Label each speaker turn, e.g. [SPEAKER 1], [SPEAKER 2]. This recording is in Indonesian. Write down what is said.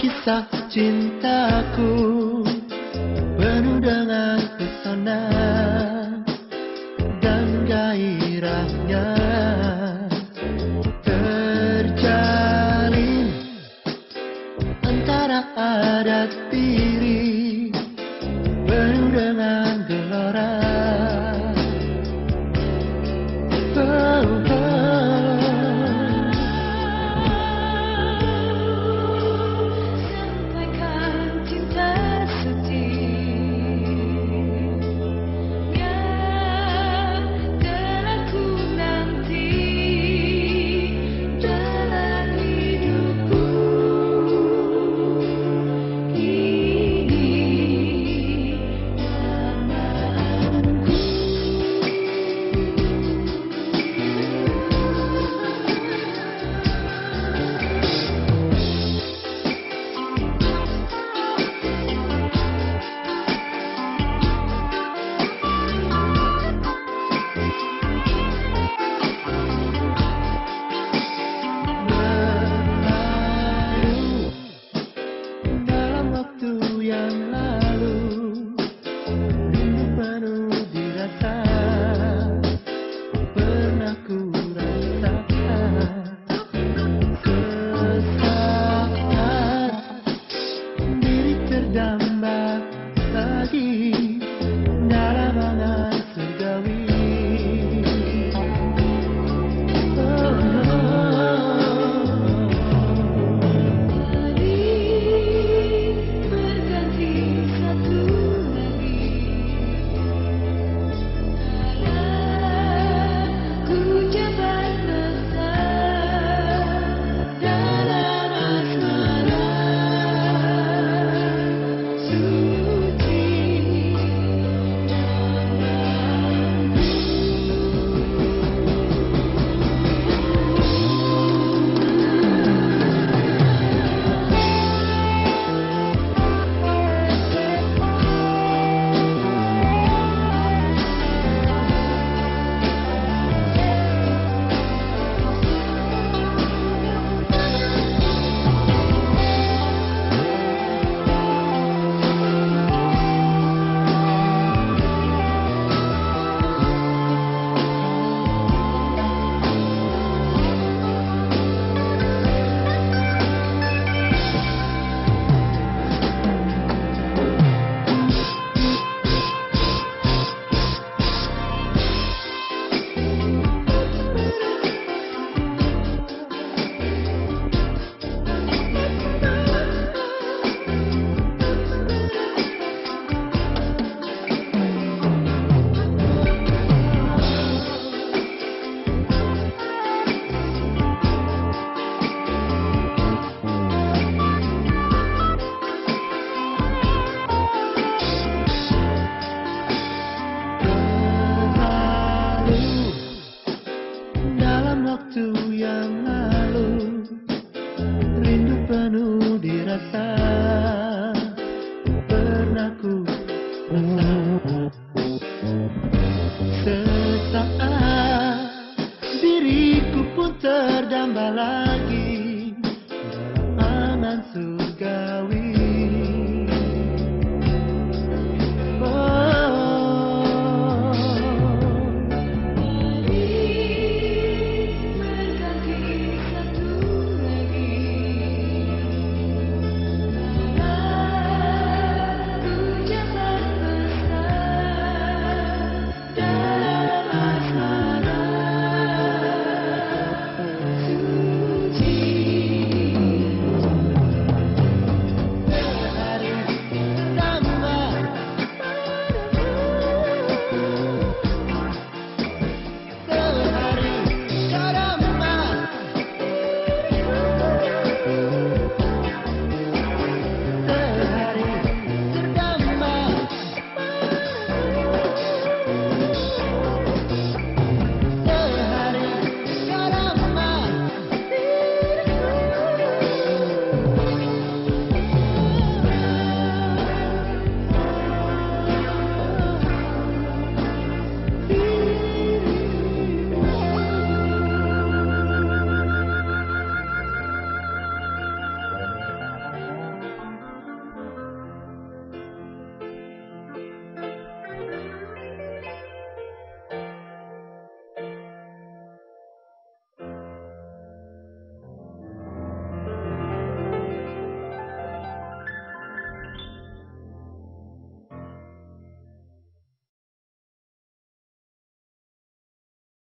[SPEAKER 1] kisah cintaku penuh dengan pesona dan gairahnya, terjalin antara adat diri penuh dengan gelora.
[SPEAKER 2] Sampaikan cinta suci yang telah ku nanti dalam hidupku ini dan
[SPEAKER 1] Dalam waktu yang lalu, rindu penuh dirasa, pernah ku rasakan. Sesaat diri terdampak lagi dalam angan surgawi.
[SPEAKER 2] berganti satu lagi dalam ku jabat mesra dalam asmara suci
[SPEAKER 1] Dalam waktu yang lalu, rindu penuh dirasa, pernah ku rasa. Sesaat diriku pun terdamba lagi dalam angan surgawi.